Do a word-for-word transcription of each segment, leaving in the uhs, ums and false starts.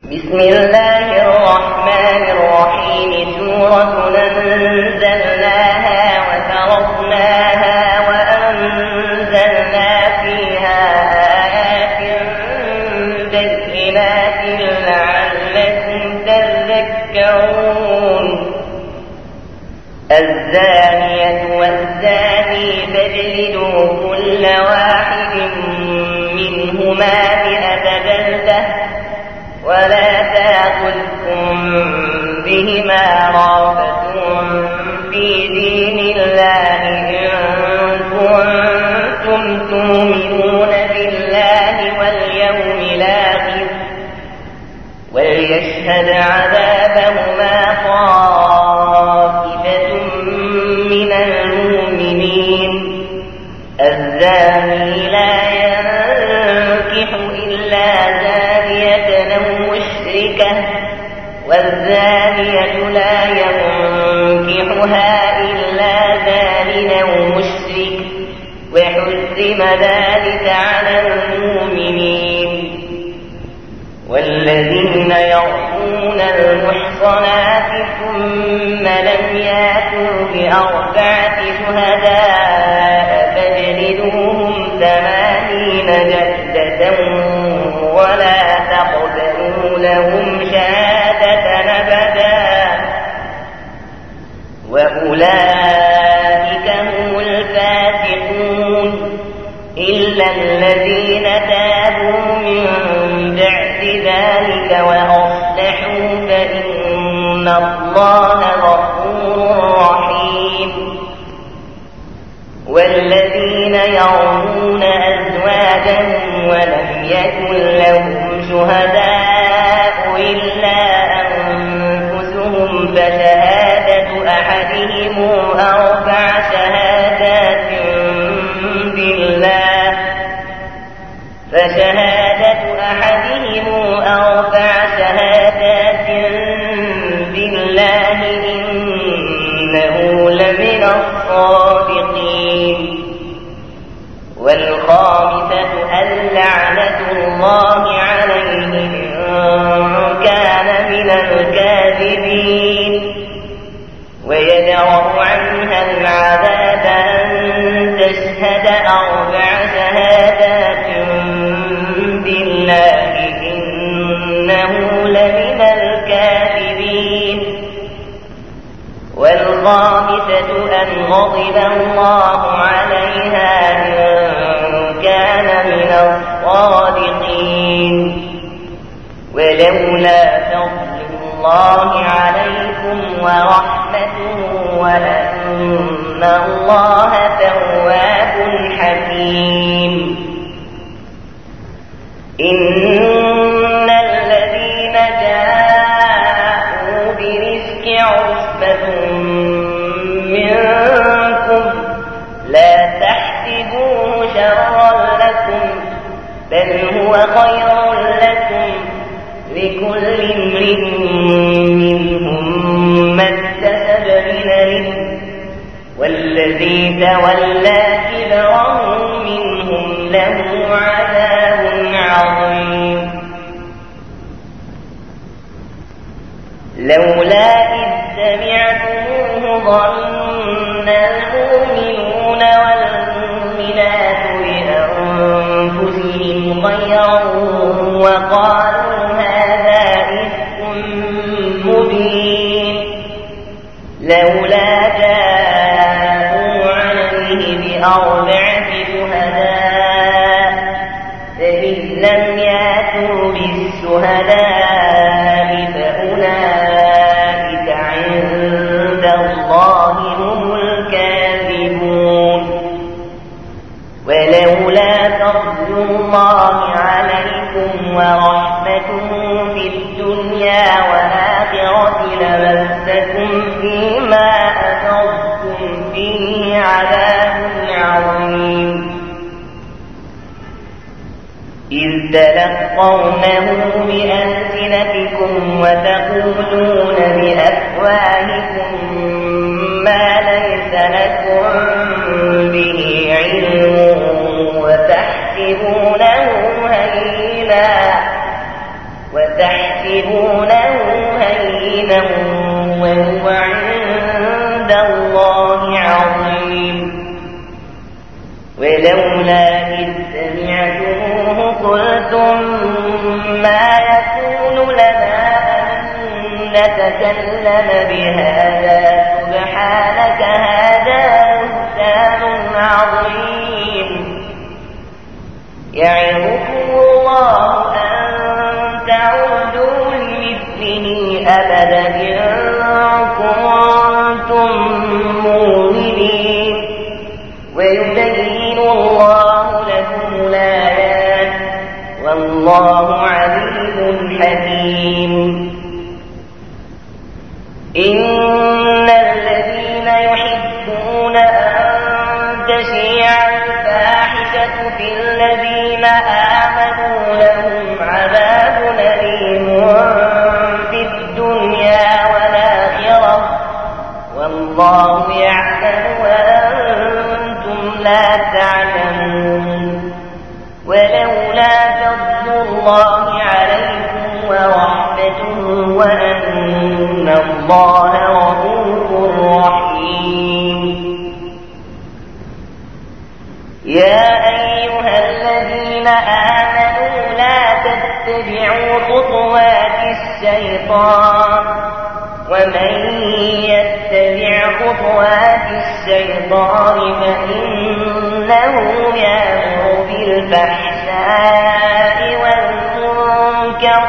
بسم الله الرحمن الرحيم. سورة أنزلناها وفرضناها وأنزلنا فيها آيات بينات لعلكم تذكرون. الزانية والزاني فاجلدوا كل واحد منهما مئة جلدة ولا تأخذكم بهما رأفة في دين الله إن كنتم تؤمنون بالله واليوم الآخر وليشهد عذابهما طائفة من المؤمنين. الزاني لا ينكح إلا زانية أو مشركة والزانية لا ينكحها إلا زان أو مشرك وحرم ذلك على المؤمنين. والذين يرمون المحصنات ثم لم يأتوا بأربعة شهداء فاجلدوهم ثمانين جلدة ولا تقبلوا لهم شهادة أبدا وأولئك هم الفاسقون إلا الذين تابوا من بعد ذلك وأصلحوا فإن الله غفور رحيم. والذين يرمون أزواجهم ولم يكن لهم شهداء إلا أنفسهم فشهادة أحدهم أربع شهادات بالله فشهادة أحدهم أربع شهادات بالله إنه لمن الصادقين. والخامسة اللعنة الله عليه إن كان من الكاذبين ويدرأ عنها العذاب أن تشهد أربع شهادات بالله إنه لمن الكاذبين. والخامسة أن غضب الله عليها إن كان من الصادقين. ولولا فضل الله عليكم ورحمته وأن الله تواب حكيم. إن الذين جاءوا برزق عصبة منكم لا تحسبوه شرا لكم بل هو خير لكم لكل امرئ منهم ما اكتسب من الإثم والذي تولى كبره منهم له عذاب عظيم. لولا إذ سمعتموه ظن المؤمنون والمؤمنات بأنفسهم خيرا وقالوا هذا إفك مبين. لولا جاءوا عليه بأربعة شهداء فإن لم يأتوا بالشهداء فأولئك عند الله هم الكاذبون. ولولا فضل الله عليكم ورحمته في الدنيا والآخرة لمسكم فيما أفضتم فيه عذاب عظيم. إذ تلقونه بألسنتكم وتقولون بأفواهكم ما ليس لكم به علم وتحسبونه هينا تحسبونه هينا وهو عند الله عظيم ولولا إذ سمعتموه قلتم ما يكون لنا أن نتكلم بهذا سبحانك هذا بهتان عظيم يعظكم الله أن تعودوا لمثله أبدا إن كنتم مؤمنين ويبين الله لكم الآيات والله عليم حكيم إن الذين يحبون أن تشيع الفاحشة في الذين آمنوا لهم عذاب أليم في الدنيا والآخرة والله يعلم وأنتم لا تعلمون ولولا فضل الله عليكم ورحمته وأن الله غفور رحيم يا أيها الذين آمنوا لا تتبعوا خطوات الشيطان ومن يتبع خطوات الشيطان فإنه يأمر بالفحشاء والمنكر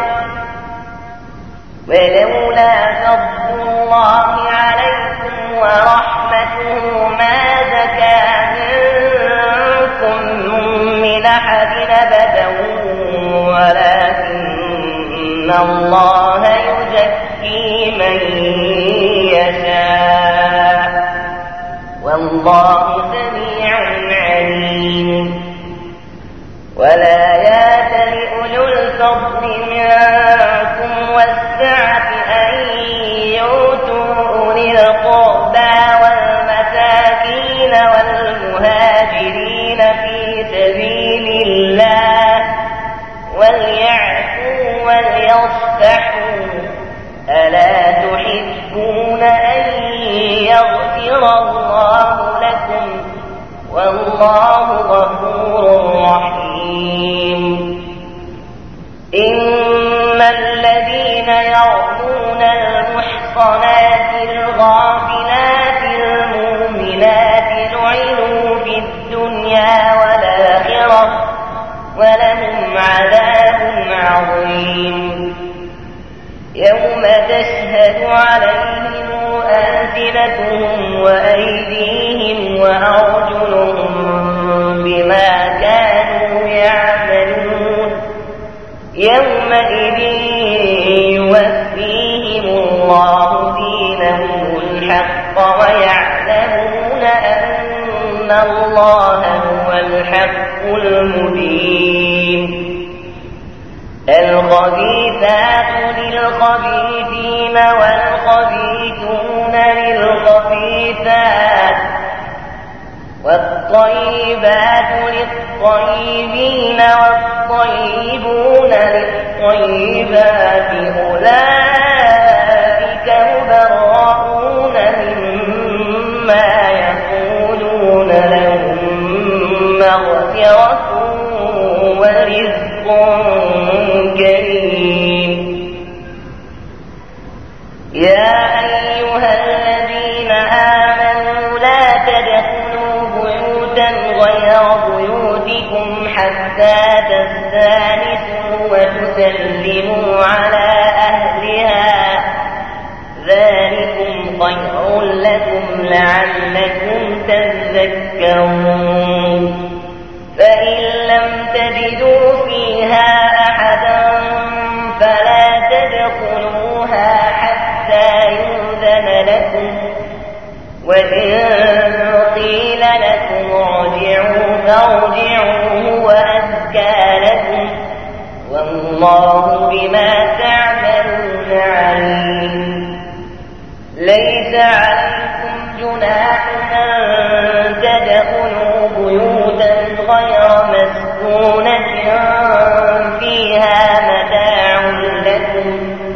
ولولا فضل الله عليكم ورحمته ما زكى منكم من أحد أبدا ولكن الله يزكي من يشاء والله سميع عليم ولا يأتل أولو الفضل منكم والسعة أن يؤتوا أولي القربى والمساكين والمهاجرين في سبيل الله وليعفوا وليصفحوا ألا تحبون أن يغفر الله لكم والله غفور رحيم إن الذين يرمون المحصنات الغافلات المؤمنات لعنوا في الدنيا والآخرة ولهم عذاب عظيم يوم تشهد عليهم ألسنتهم وأيديهم وأرجلهم بما كانوا يعملون يومئذ يوفيهم الله دينهم الحق ويعلمون أن الله هو الحق المبين الخبيثات للخبيثين والخبيثون للخبيثات والطيبات للطيبين والطيبون للطيبات أولئك مبرؤون مما يقولون لهم مغفرة ورزق كريم يا أيها الذين آمنوا لا تدخلوا بيوتا غير بيوتكم حتى تستانسوا وتسلموا على أهلها ذلكم خير لكم لعلكم تذكرون فإن لم تجدوا فيها أحدا فلا تدخلوها حتى يؤذن لكم وإن قيل لكم ارجعوا فارجعوا وأزكى لكم والله بما تعملون عليم ليس عليكم جناح أن تدخلوا بيوتا غير مسكونة فيها متاع لكم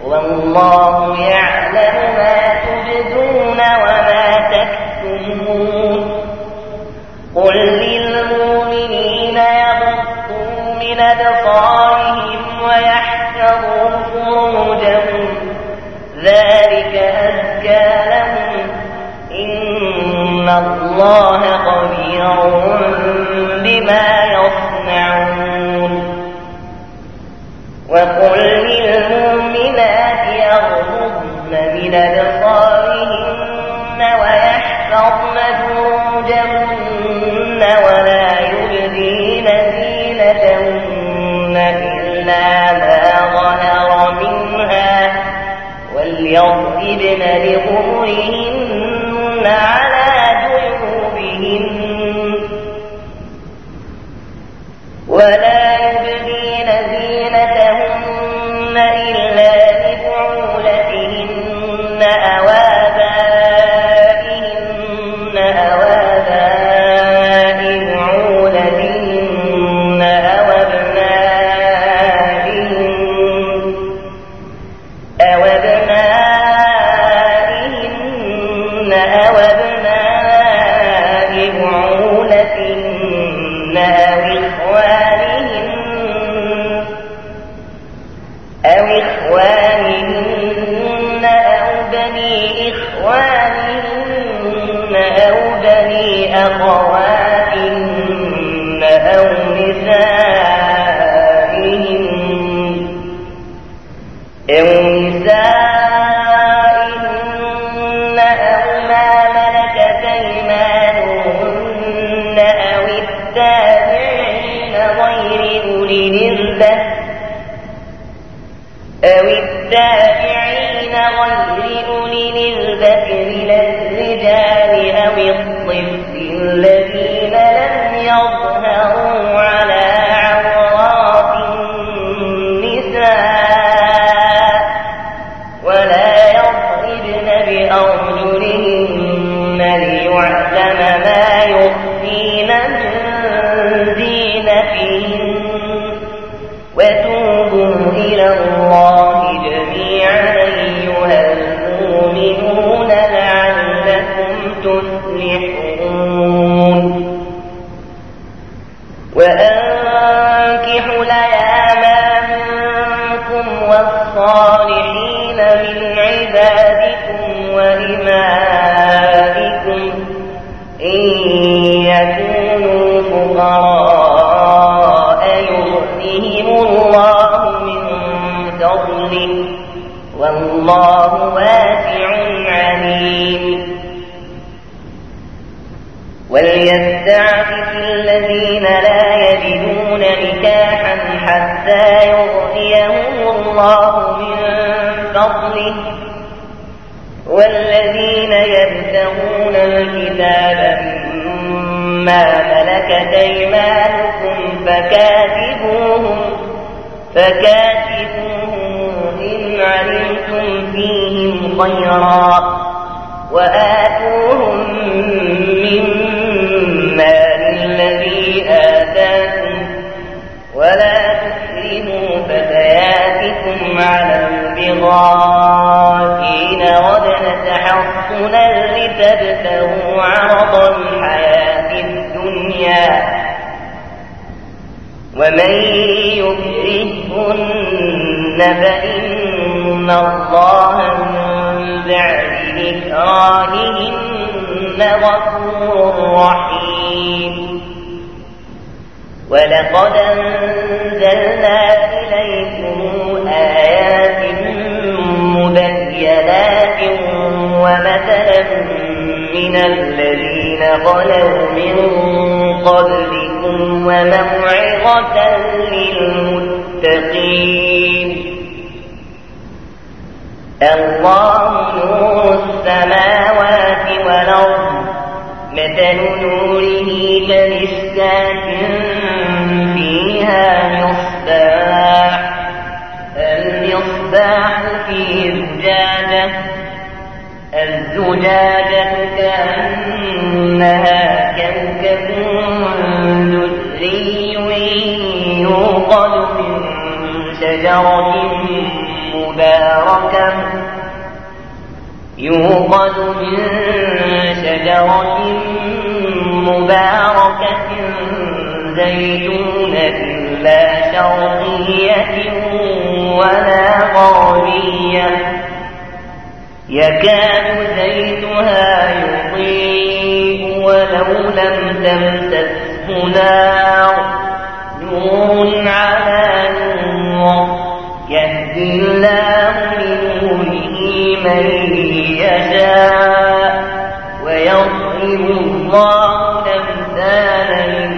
والله يعلم ما تبدون وما تكتمون قل للمؤمنين يغضوا من أبصارهم ويحفظوا فروجهم ذلك أزكى لهم إن الله خبير بما يصنعون وقل للمؤمنات يغضضن من أبصارهن ويحفظن فروجهن ولا يبدين زينتهن إلا ما ظهر منها وليضربن بخمرهن على جيوبهن ولا يبدين زينتهن إلا لبعولتهن أو آبائهن أو آباء بعولتهن أو أبنائهن أو أبنائهن أو أبناء بعولتهن أو إخوانهن أو إخوانهن أو بني إخوانهن أو بني أخواتهن أو نسائهن أو نسائهن أو ما ملكت أيمانهن أو التابعين غير أولي الإربة أو التابعين غير أولي الإربة من الرجال أو الطفل الذين لم يظهروا على عورات النساء ولا يضربن بأرجلهن ليعلم ما يخفين من زينتهن وتوبوا إلى الله جميعا أيها المؤمنون لعلكم تفلحون وأنكحوا الأيام منكم والصالحين من عبادكم وإمائكم إن يكونوا فقراء يغنيهم الله من فضله والله واسع عليم وليستعفف الذين لا يجدون نكاحا حتى يغنيهم الله من فضله والذين يبتغون الكتاب مما ملكت أيمانكم فكاتبوهم فكاتبوهم إن علمتم فيهم خيرا وآتوهم مما الذي آتاكم ولا تكرهوا فتياتكم على البغاء إن أردنا تحصنا لتبتغوا عرض الحياة الدنيا ومن يكرهن فإن الله من بعد إكراههن غفور رحيم ولقد أنزلنا إليكم آيات مبينات ومثلا من الذين خلوا من قبلكم وموعظة للمتقين الله نور السماوات والأرض مثل نوره كمشكاة فيها مصباح المصباح في زجاجة الزجاجة كأنها كوكب دري يوقد من شجرة مباركة يوقد من شجرة مباركة زيتونة لا شرقية ولا غربية يكاد زيتها يضيء ولو لم تمسسه نار نور على نور يهدي الله لنوره من يشاء ويضرب الله الأمثال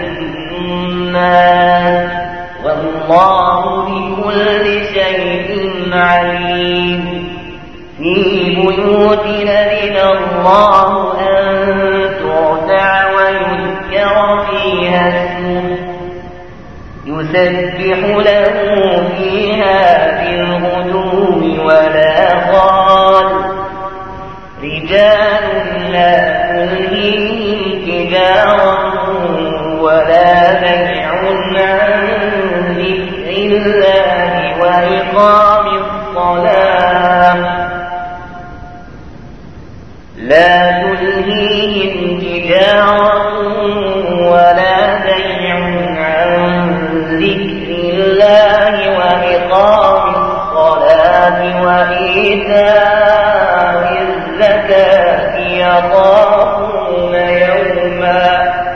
للناس والله بكل شيء عليم في بيوت أذن الله أن ترفع ويذكر فيها اسمه يسبح له فيها بالغدو والآصال رجال لا تلهيهم تجارة ولا بيع عن ذكر الله وإقام الصلاة لا تلهيهم تجارة ولا بيع عن ذكر الله وإقام الصلاة وإيتاء الزكاة يخافون يوما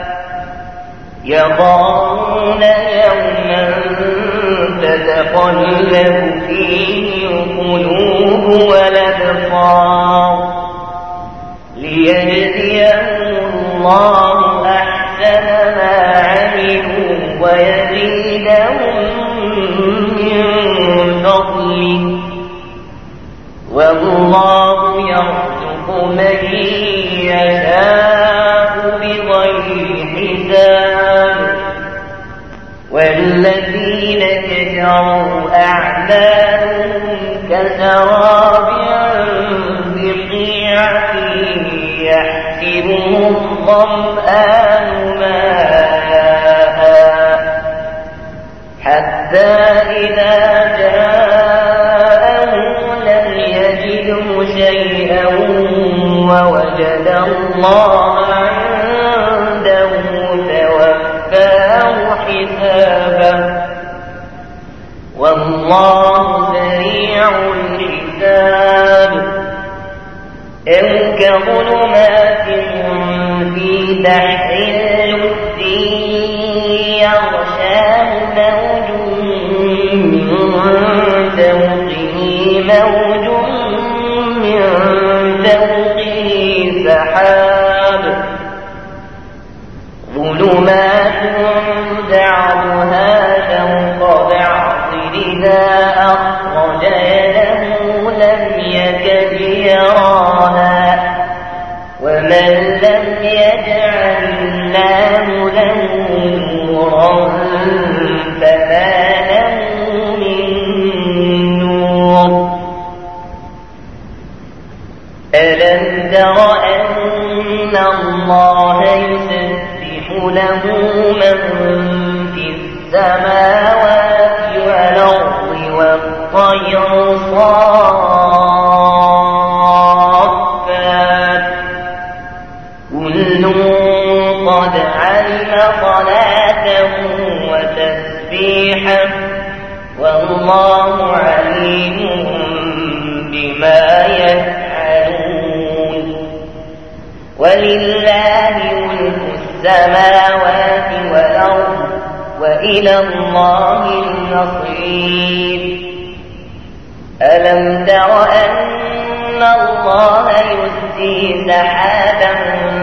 يخافون يوما تتقلب فيه القلوب والأبصار ليجزيهم الله أحسن ما عملوا ويزيدهم من فضله والله يرزق من يشاء بغير حساب والذين كفروا أعمالهم كسراب بقيعة يحسبه الظمآن ماء حتى إذا جاءه لم يجده شيئا ووجد الله عنده فوفاه حسابه والله سريع الحساب أو كظلمات في بحر لجي يغشاه موج من فوقه موج من فوقه سحاب ظلمات بعضها فوق بعض إذا أخرج يده لم يكد يراها ومن لم يجعل الله له نورا فما له من نور ألم تر أن الله يسبح له من في السماوات والأرض والطير صافات كل قد علم صلاته وتسبيحه والله عليم بما يفعلون ولله ملك السماوات والأرض وإلى الله المصير ألم تر أن الله يزجي سحابا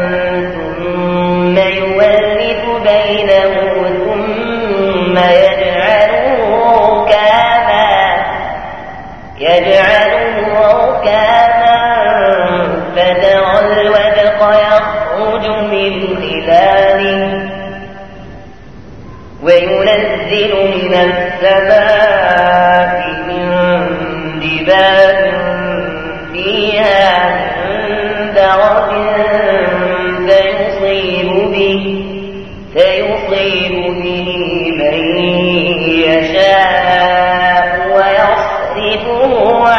ثم يولف بينه ثم يجعله ركاما يجعله ركاما فترى الودق يخرج من خلاله وينزل من السماء من جبال فيها من برد فيصيب به فيصيب به من يشاء ويصرفه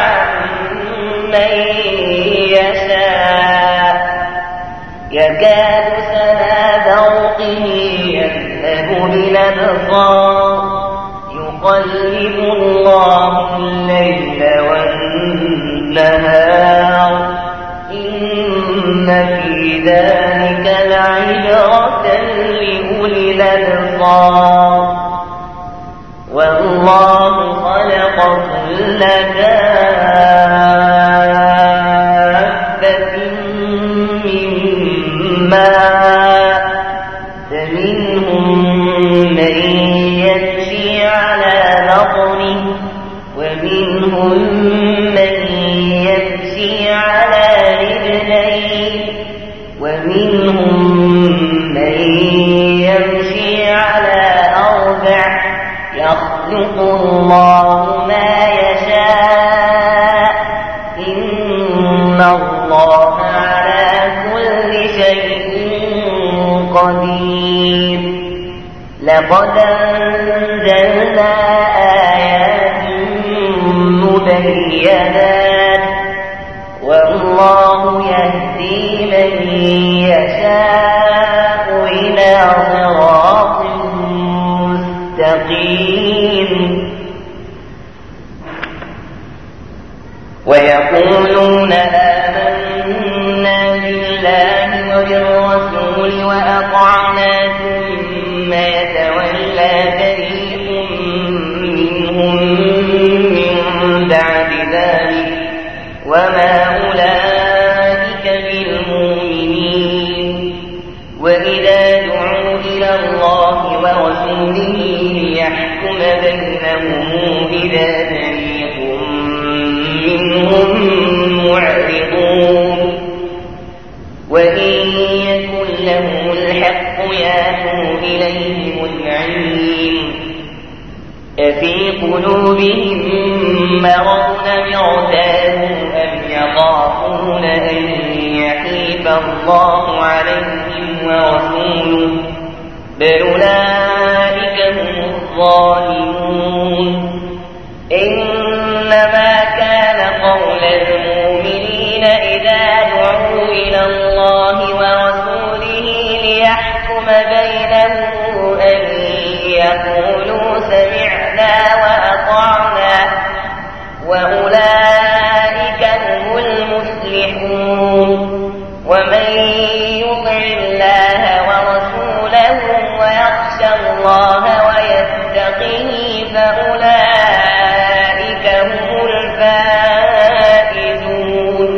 النهار إن في ذلك لعبرة لأولي الأبصار والله خلق كل دابة من ماء فمنهم من يمشي على بطنه ومنهم من يمشي على رجلين ومنهم من يمشي على أربع يخلق الله ما يشاء إن الله على كل شيء قدير لقد أنزلنا آيات مبينات والله يهدي من يشاء إلى صراط مستقيم ويقولون آمنا بالله وبالرسول وأطعنا ثم يتولى فريق منهم من بعد ذلك وما أولئك بالمؤمنين وإذا دعوا إلى الله ورسوله ليحكم بينهم إذا فريق منهم معرضون وإن يكن لهم الحق يأتوا إليه مذعنين أفي قلوبهم مرض ارتابوا أم يخافون أن يحيف الله عليهم ورسوله بل أولئك هم الظالمون إنما كان قول المؤمنين إذا دعوا إلى الله ورسوله ليحكم بينهم أن يقولوا سمعنا وأطعنا وأولئك هم المفلحون ومن يطع الله ورسوله ويخشى الله ويتقه فأولئك هم الفائزون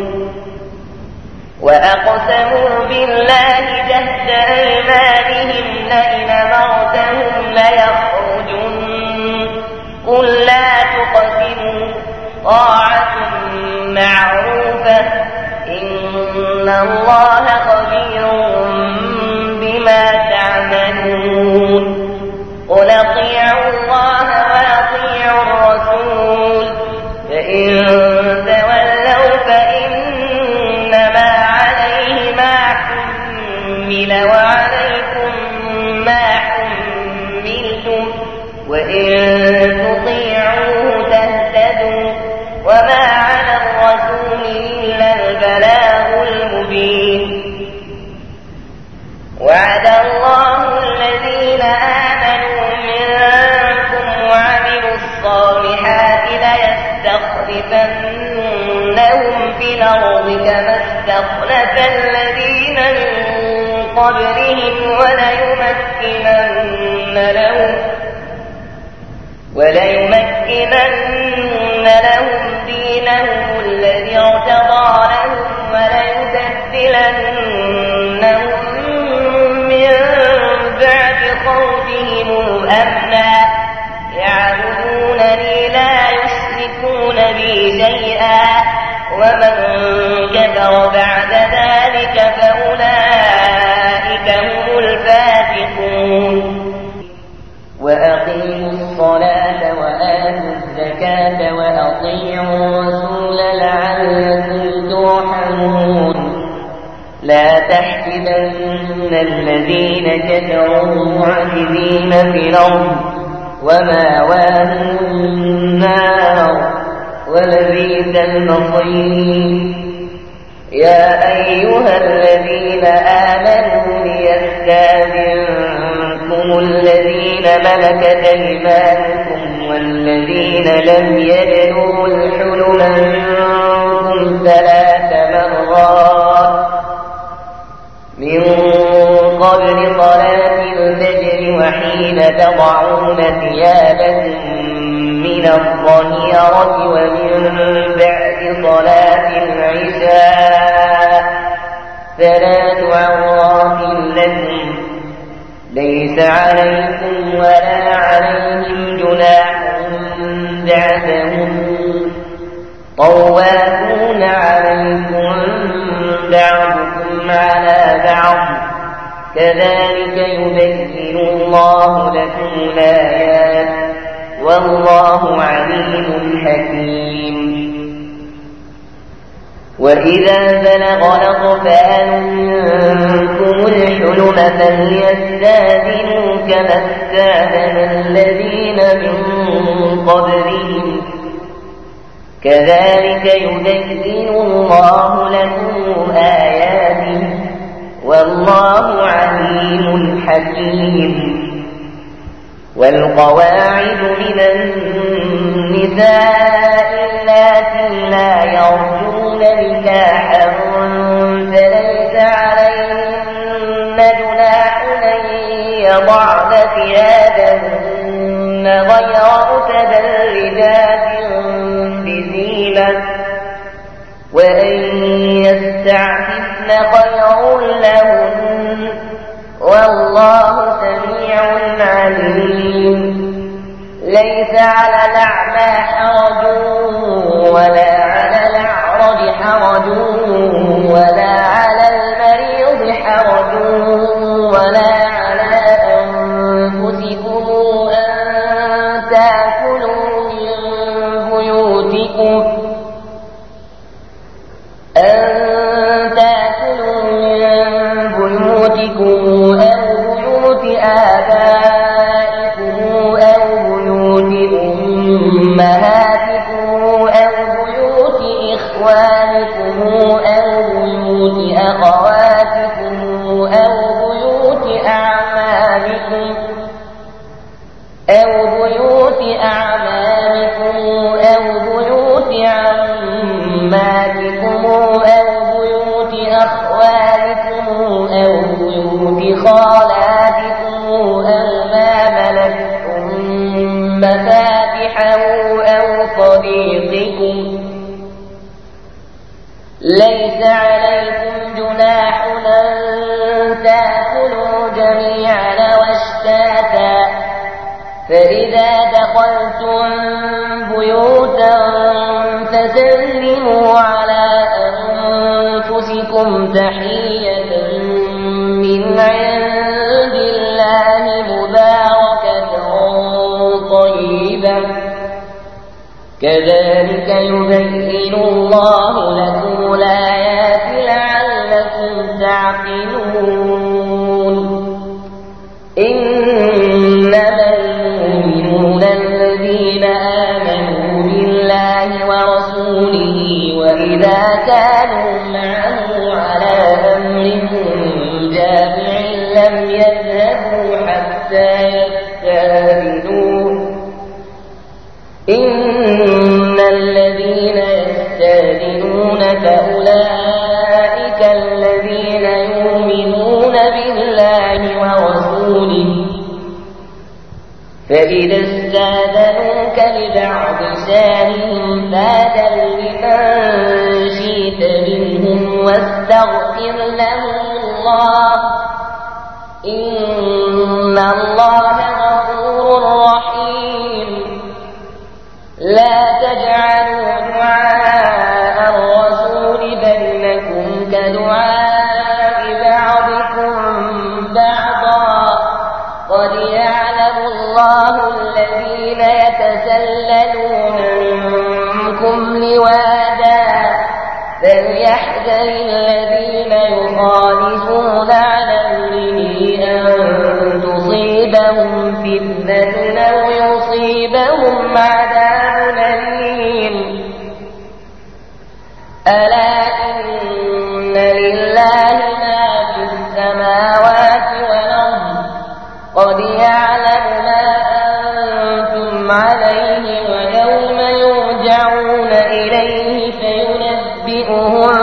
وأقسموا بالله جهد أيمانهم لئن أمرتهم ليخرجن قل لا تقسموا طاعة معروفة إن الله خبير بما تعملون قل أطيعوا الله وأطيعوا الرسول فإن تولوا فإنما عليه ما حمل وعليكم ما حملتم وإن تطيعوه تهتدوا وما على الرسول إلا البلاغ المبين وعد الله الذين آمنوا منكم وعملوا الصالحات ليستخلفنهم في الأرض كما استخلف الذين من قبلهم وليمكنن لهم وليمكنن لهم دينهم الذي ارتضى لهم وليبدلنهم من بعد خوفهم أمنا يعبدونني لا يشركون بي شيئا ومن كفر بعد ذلك فأولئك هم الفاسقون وأقيموا الصلاة وآتوا الزكاة وأطيعوا الرسول لعلكم ترحمون لا تحسبن الذين كفروا معجزين في الأرض ومأواهم النار ولبئس المصير يا أيها الذين آمنوا ليستأذنكم الذين ملكت أيمانكم والذين لم يبلغوا الحلم منكم حين تضعون ثيابكم من الظهيرة ومن بعد صلاة العشاء ثلاث عورات لكم ليس عليكم ولا عليهم جناح بعدهم طوافون عليكم بعضكم على بعض كذلك يبين الله لكم الآيات والله عليم حكيم. وإذا بلغ الأطفال منكم الحلم فليستأذنوا كما استأذن الذين من قبلهم كذلك يبين الله لكم آياته والله عليم حكيم. والقواعد من النساء اللاتي لا يرجون نكاحا فليس عليهن جناح أن يضعن ثيابهن غير متبرجات بزينة وأن يستعففن خير لهن والله سميع عليم. ليس على الأعمى حرج ولا على الأعرج حرج ولا على المريض حرج ولا على أنفسكم أن تأكلوا من بيوتكم أن تأكلوا من بيوتكم أو بيوت آبائكم أو بيوت أمهاتكم أو بيوت إخوانكم أو بيوت أخواتكم أو بيوت أعمامكم أو بيوت أعمامكم أو بيوت عماتكم أو بيوت أخوالكم أو بيوت خالاتكم أو ما ملكتم مفاتحه أو صديقكم. ليس عليكم جناح أن تأكلوا جميعا واشتاتا فإذا دخلتم بيوتا فسلموا على أنفسكم تحية من عند الله مباركة طيبة كذلك يبين الله لكم الآيات لعلكم تعقلون. إنما المؤمنون الذين آمنوا بالله ورسوله وإذا كانوا معه على أمر جامع لم يذهبوا حتى يستأذنوه إن الذين يستأذنونك أولئك الذين يؤمنون بالله ورسوله فإذا استأذنوك لبعض شأنهم فأذن لمن شئت منهم واستغفر لهم الله إن الله غفور رحيم. لا تجعلوا دعاء الرسول بينكم كدعاء بعضكم بعضا قد يعلم الله الذين يتسللون منكم لواذا فليحذر الذين يخالفون عن أمره أن تصيبهم فتنة أو يصيبهم عذاب أليم. ألا إن لله ما في السماوات والأرض قد يعلم ما أنتم عليه ويوم يرجعون إليه فينبئهم